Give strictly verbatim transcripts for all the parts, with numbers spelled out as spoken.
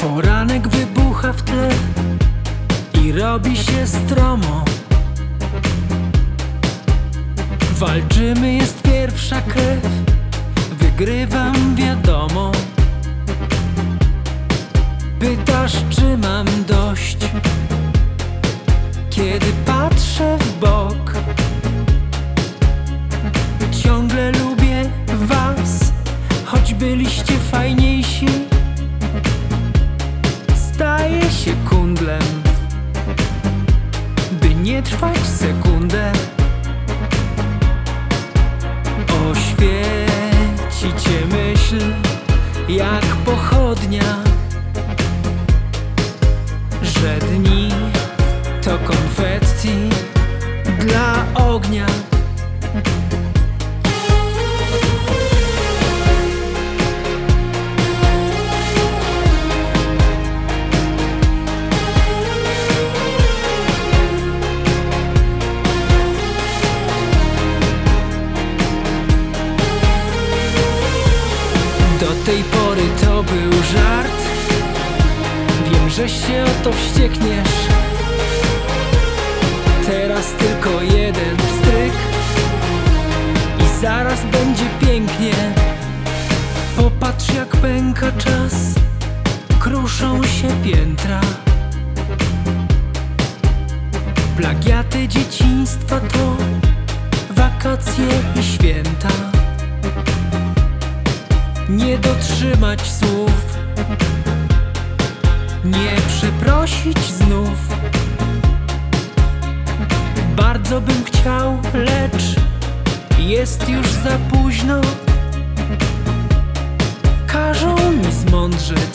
Poranek wybucha w tle i robi się stromo. Walczymy, jest pierwsza krew, wygrywam, wiadomo. Pytasz, czy mam dość, kiedy patrzę w bok. Ciągle lubię was, choć byliście fajniejsi. Staję się kundlem, by nie trwać sekundę. Oświecicie myśl jak pochodnia, że dni to konfetti dla ognia. Do tej pory to był żart. Wiem, że się o to wściekniesz. Teraz tylko jeden pstryk i zaraz będzie pięknie. Popatrz, jak pęka czas, kruszą się piętra. Plagiaty dzieciństwa to wakacje i święta. Nie dotrzymać słów, nie przeprosić znów. Bardzo bym chciał, lecz jest już za późno. Każą mi zmądrzeć,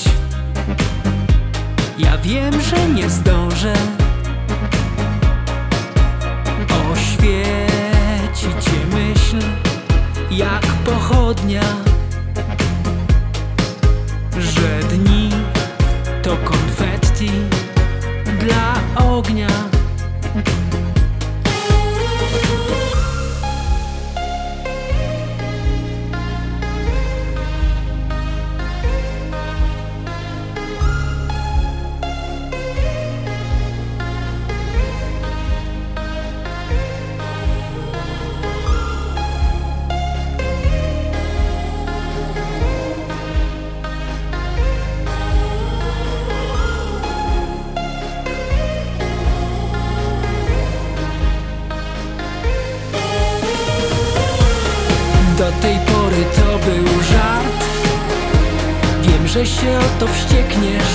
ja wiem, że nie zdążę. Oświecicie myśl jak pochodnia, że dni to konfetti dla ognia. Do tej pory to był żart. Wiem, że się o to wściekniesz.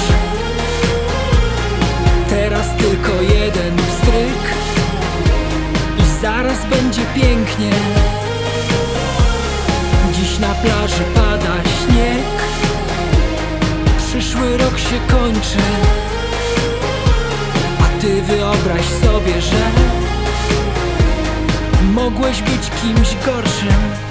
Teraz tylko jeden pstryk i zaraz będzie pięknie. Dziś na plaży pada śnieg, przyszły rok się kończy. A ty wyobraź sobie, że mogłeś być kimś gorszym.